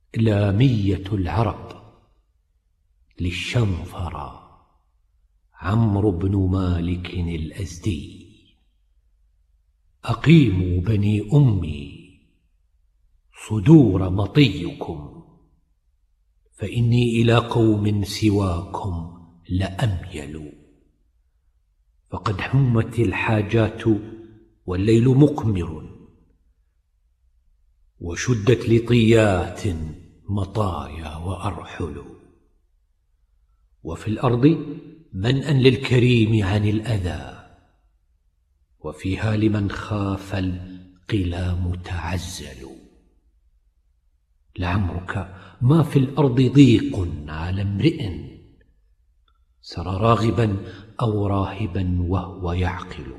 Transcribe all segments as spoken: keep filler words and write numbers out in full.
لامية العرب للشنفرة عمرو بن مالك الأزدي. أقيموا بني أمي صدور مطيكم، فإني إلى قوم سواكم لأميل. فقد حمت الحاجات والليل مقمر، وشدت لطيات مطايا وأرحل. وفي الأرض منأ للكريم عن الأذى، وفيها لمن خاف القلام تعزل. لعمرك ما في الأرض ضيق على امرئ سرى راغبا أو راهبا وهو يعقل.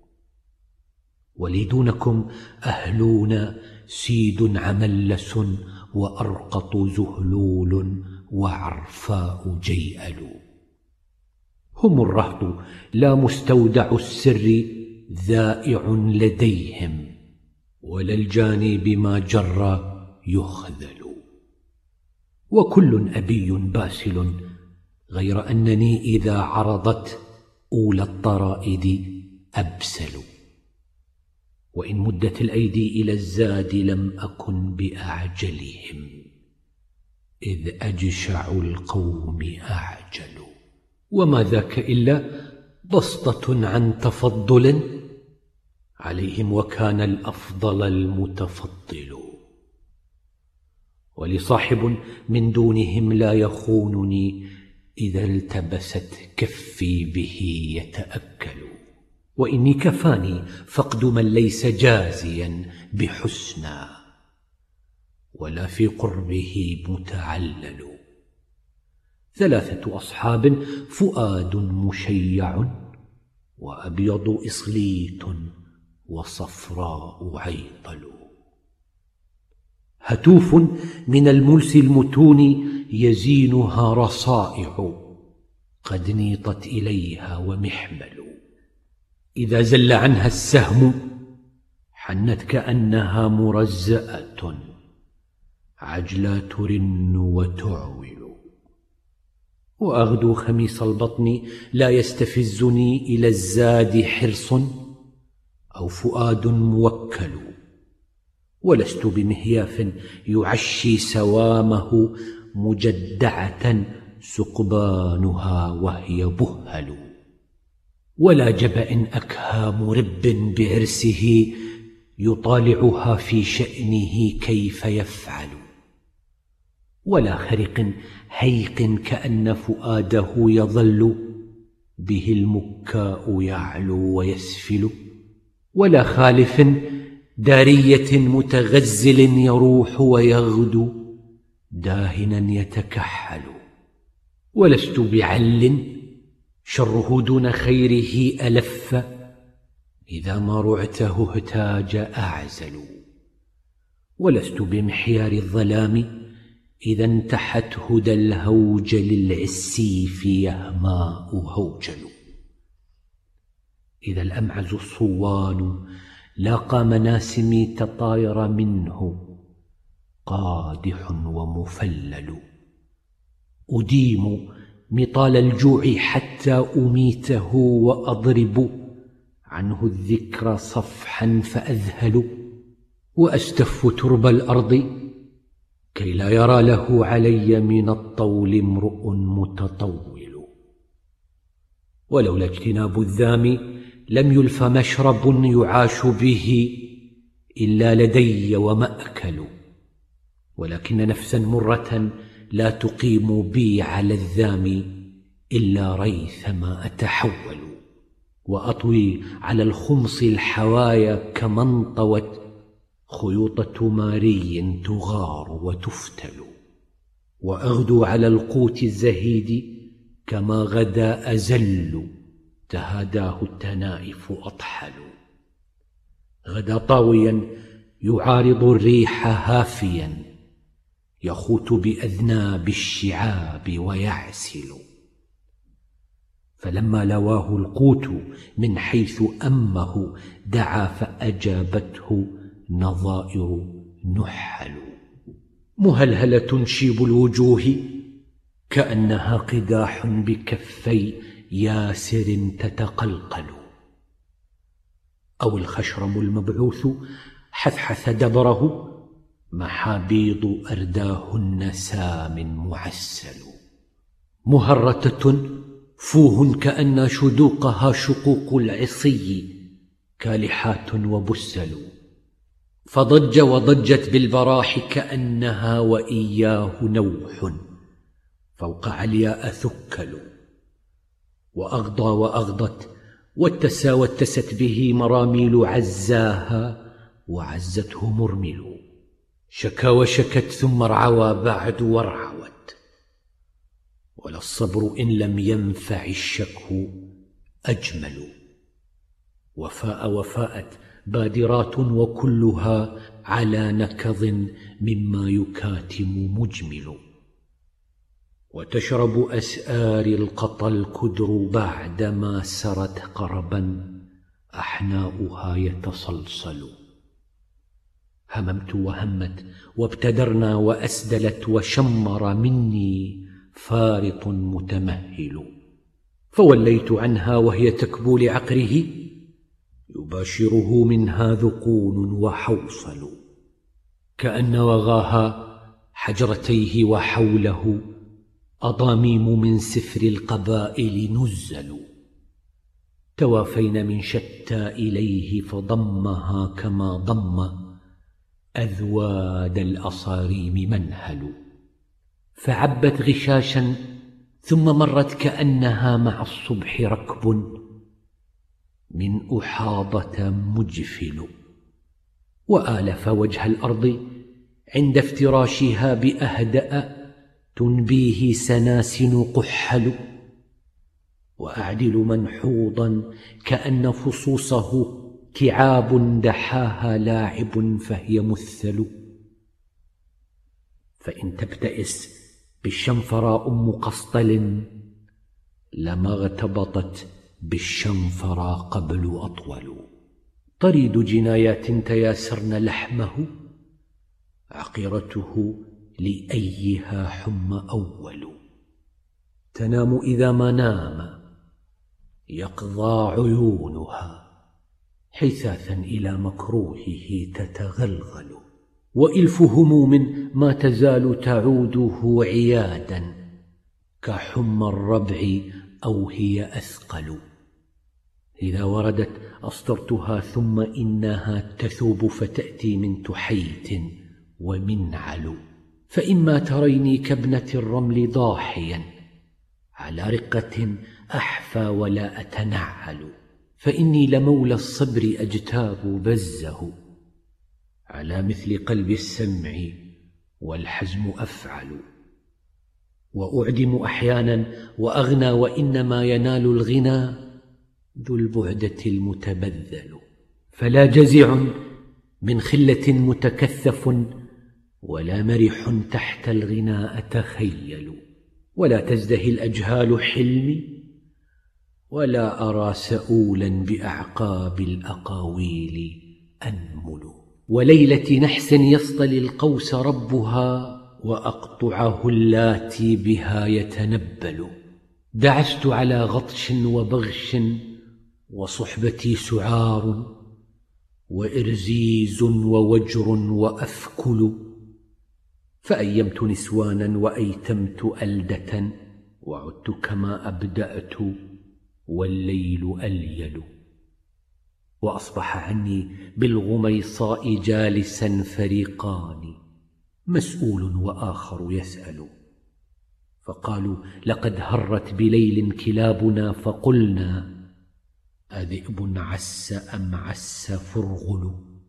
ولي دونكم أهلون سيد عملس وأرقط زهلول وعرفاء جيأل. هم الرهط لا مستودع السر ذائع لديهم، ولا الجاني بما جر يخذل. وكل أبي باسل، غير أنني إذا عرضت أولى الطرائد أبسل. وإن مدت الأيدي إلى الزاد لم أكن بأعجلهم، إذ أجشع القوم أعجل. وما ذاك إلا بسطة عن تفضل عليهم، وكان الأفضل المتفضل. ولصاحب من دونهم لا يخونني، إذا التبست كفي به يتأكل. وإني كفاني فقد من ليس جازيا بحسنى، ولا في قربه متعلل. ثلاثة أصحاب فؤاد مشيع، وأبيض إصليت وصفراء عيطل. هتوف من الملس المتون يزينها رصائع، قد نيطت إليها ومحمل. إذا زل عنها السهم حنت كأنها مرزأة، عجلا ترن وتعول. وأغدو خميس البطن لا يستفزني إلى الزاد حرص أو فؤاد موكل. ولست بمهياف يعشي سوامه مجدعة سقبانها وهي بهل. ولا جبأ أكهى مرب بعرسه يطالعها في شأنه كيف يفعل. ولا خرق هيق كأن فؤاده يظل به المكاء يعلو ويسفل. ولا خالف دارية متغزل يروح ويغدو داهنا يتكحل. ولست بعل شره دون خيره ألف، إذا ما رعته اهتاج أعزل. ولست بمحيار الظلام إذا انتحت هدى الهوج للعسيف يهماء هوجل. إذا الأمعز الصوان لاقى مناسمي تطاير منه قادح ومفلل. أديم مطال الجوع حتى أميته، وأضرب عنه الذكر صفحا فأذهل. وأستف ترب الأرض كي لا يرى له علي من الطول امرؤ متطول. ولولا اجتناب الذام لم يلف مشرب يعاش به إلا لدي ومأكل. ولكن نفسا مرة لا تقيم بي على الذام إلا ريثما أتحول. وأطوي على الخمص الحوايا كمن طوت خيوط ماري تغار وتفتل. وأغدو على القوت الزهيد كما غدا أزل تهاداه التنائف أطحل. غدا طاويا يعارض الريح هافيا، يخوت بأذناب الشعاب ويعسل. فلما لواه القوت من حيث أمه دعا فأجابته نظائر نحل. مهلهلة شيب الوجوه كأنها قداح بكفي ياسر تتقلقل، أو الخشرم المبعوث حثحث دبره محابيض أرداهن سام معسل. مهرتة فوه كأن شدوقها شقوق العصي كالحات وبسل، فضج وضجت بالبراح كأنها وإياه نوح فوق علياء ثكل، وأغضى وأغضت واتسى واتست به مراميل عزاها وعزته مرمل، شكا وشكت ثم ارعوى بعد وارعوت، ولا الصبر إن لم ينفع الشك أجمل. وفاء وفاءت بادرات وكلها على نكظ مما يكاتم مجمل، وتشرب أسآر القطى الكدر بعدما سرت قربا أحناؤها يتصلصل. هممت وهمت وابتدرنا وأسدلت وشمر مني فارط متمهل، فوليت عنها وهي تكبو لعقره يباشره منها ذقون وحوصل، كأن وغاها حجرتيه وحوله أضاميم من سفر القبائل نزل، توافين من شتى إليه فضمها كما ضم أذواد الأصاريم منهل، فعبت غشاشا ثم مرت كأنها مع الصبح ركب من أحاضة مجفل، وآلف وجه الأرض عند افتراشها بأهدأ تنبيه سناسن قحل، وأعدل منحوضا كأن فصوصه كعاب دحاها لاعب فهي مثل، فإن تبتئس بالشنفرى أم قسطل لما اغتبطت بالشنفرى قبل أطول. طريد جنايات تياسرن لحمه عقيرته لأيها حم أول، تنام إذا ما نام يقظى عيونها حثاثا إلى مكروهه تتغلغل، وإلف هموم ما تزال تعوده عيادا كحم الربع أو هي أثقل، إذا وردت أسطرتها ثم إنها تثوب فتأتي من تحيت ومنعل، فإما تريني كابنة الرمل ضاحيا على رقة أحفى ولا أتنعل، فإني لمولى الصبر أجتاب بزه على مثل قلب السمع والحزم أفعل، وأعدم أحيانا وأغنى وإنما ينال الغنى ذو البعدة المتبذل، فلا جزع من خلة متكثف ولا مرح تحت الغنى أتخيل، ولا تزدهي الأجهال حلمي ولا أرى سؤولا بأعقاب الأقاويل أنمل، وليلة نحس يصطلي القوس ربها وأقطعه اللاتي بها يتنبل، دعست على غطش وبغش وصحبتي سعار وإرزيز ووجر وأفكل، فأيمت نسوانا وأيتمت ألدة وعدت كما أبدأت والليل أليل، وأصبح عني بالغميصاء جالسا فريقان مسؤول وآخر يسأل، فقالوا لقد هرت بليل كلابنا فقلنا أذئب عس أم عس فرغل،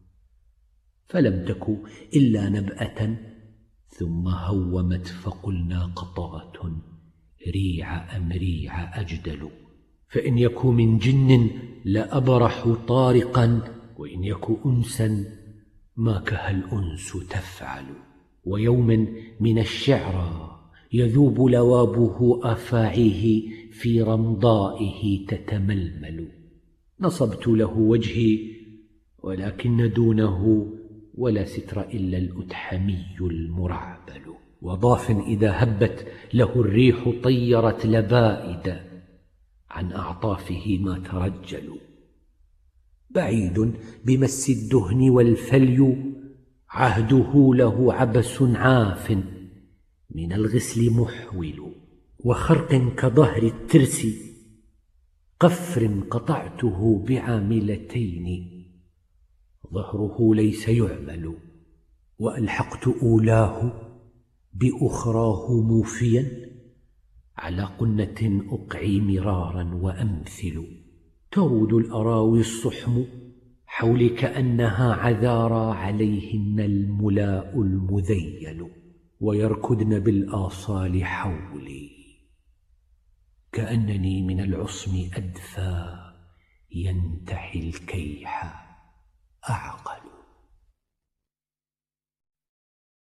فلم تك إلا نبأة ثم هومت فقلنا قطغة ريع أم ريع أجدل، فإن يك من جن لأبرح طارقا وإن يك أنسا ما كها الأنس تفعل، ويوم من الشعرى يذوب لوابه أفاعيه في رمضائه تتململ، نصبت له وجهي ولكن دونه ولا ستر إلا الأتحمي المرعبل. وضاف إذا هبت له الريح طيرت لبائد، عن أعطافه ما ترجل. بعيد بمس الدهن والفلي، عهده له عبس عاف، من الغسل محول. وخرق كظهر الترس، قفر قطعته بعاملتين، ظهره ليس يعمل. وألحقت أولاه بأخراه موفيا، على قنة أقعي مرارا وأمثل. ترود الأراوي الصحم حولي كأنها عذارى، عليهن الملاء المذيل. ويركضن بالآصال حولي، كأنني من العصم أدفى، ينتحي الكيح أعقل.